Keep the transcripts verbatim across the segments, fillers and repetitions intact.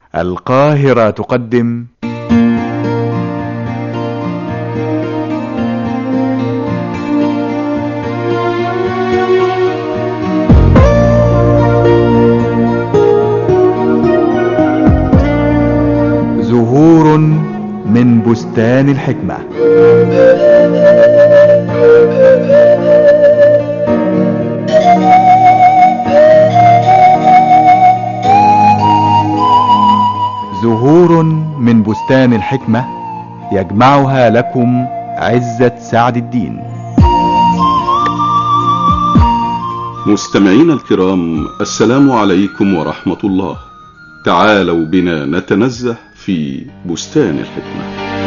القاهرة تقدم زهور من بستان الحكمة. زهور من بستان الحكمة يجمعها لكم عزة سعد الدين. مستمعين الكرام، السلام عليكم ورحمة الله. تعالوا بنا نتنزه في بستان الحكمة.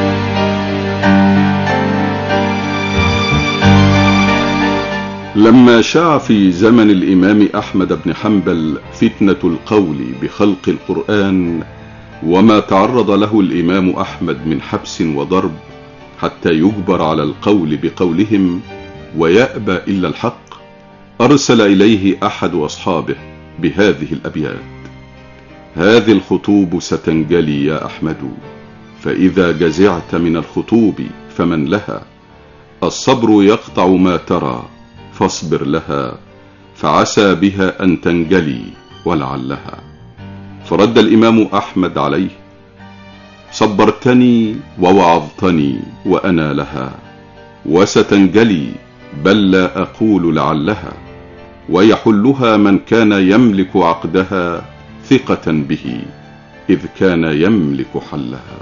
لما شاع في زمن الإمام أحمد بن حنبل فتنة القول بخلق القرآن، وما تعرض له الإمام أحمد من حبس وضرب حتى يجبر على القول بقولهم ويأبى إلا الحق، أرسل إليه أحد أصحابه بهذه الأبيات: هذه الخطوب ستنجلي يا أحمد، فإذا جزعت من الخطوب فمن لها، الصبر يقطع ما ترى فاصبر لها، فعسى بها أن تنجلي ولعلها. فرد الإمام أحمد عليه: صبرتني ووعظتني وأنا لها، وستنجلي بل لا أقول لعلها، ويحلها من كان يملك عقدها ثقة به إذ كان يملك حلها.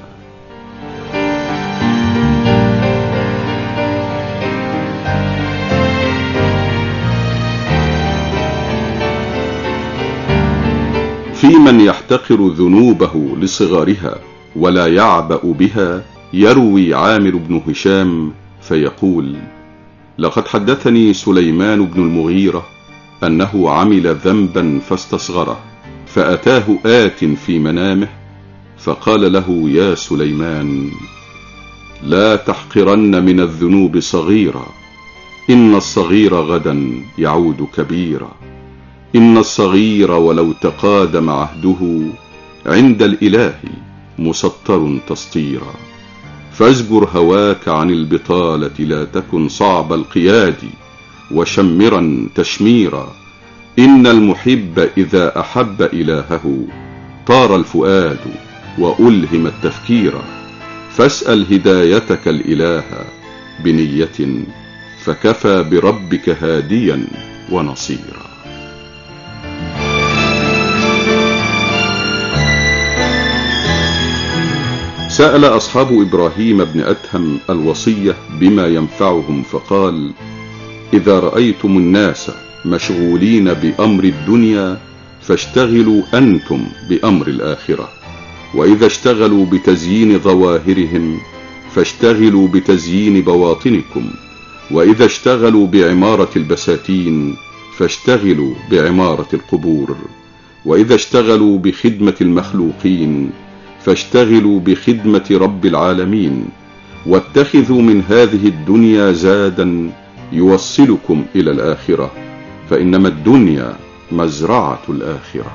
في من يحتقر ذنوبه لصغارها ولا يعبأ بها، يروي عامر بن هشام فيقول: لقد حدثني سليمان بن المغيرة أنه عمل ذنبا فاستصغره، فأتاه آت في منامه فقال له: يا سليمان، لا تحقرن من الذنوب صغيرا، إن الصغير غدا يعود كبيرا، إن الصغير ولو تقادم عهده عند الإله مسطر تسطيرا، فاجبر هواك عن البطالة، لا تكن صعب القياد، وشمرا تشميرا، إن المحب إذا أحب إلهه طار الفؤاد وألهم التفكير، فاسأل هدايتك الإله بنية، فكفى بربك هاديا ونصيرا. سأل أصحاب إبراهيم بن أدهم الوصية بما ينفعهم فقال: إذا رأيتم الناس مشغولين بأمر الدنيا فاشتغلوا أنتم بأمر الآخرة، وإذا اشتغلوا بتزيين ظواهرهم فاشتغلوا بتزيين بواطنكم، وإذا اشتغلوا بعمارة البساتين فاشتغلوا بعمارة القبور، وإذا اشتغلوا بخدمة المخلوقين فاشتغلوا بخدمة رب العالمين، واتخذوا من هذه الدنيا زادا يوصلكم إلى الآخرة، فإنما الدنيا مزرعة الآخرة.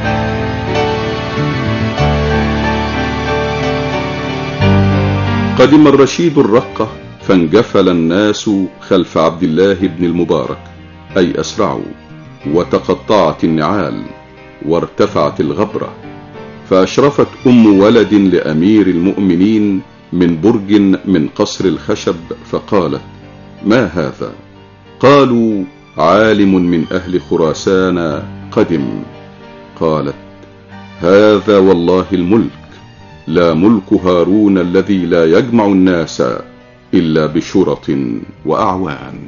قدم الرشيد الرقة فانجفل الناس خلف عبد الله بن المبارك، أي أسرعوا، وتقطعت النعال وارتفعت الغبرة، فأشرفت أم ولد لأمير المؤمنين من برج من قصر الخشب فقالت: ما هذا؟ قالوا: عالم من أهل خراسان قدم. قالت: هذا والله الملك، لا ملك هارون الذي لا يجمع الناس إلا بشرط وأعوان.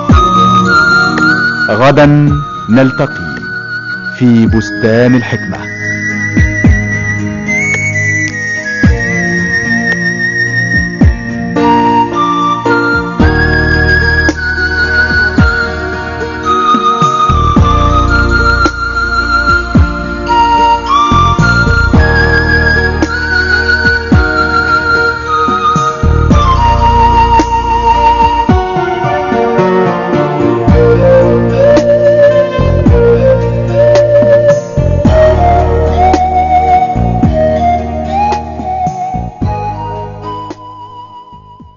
غدا نلتقي في بستان الحكمة.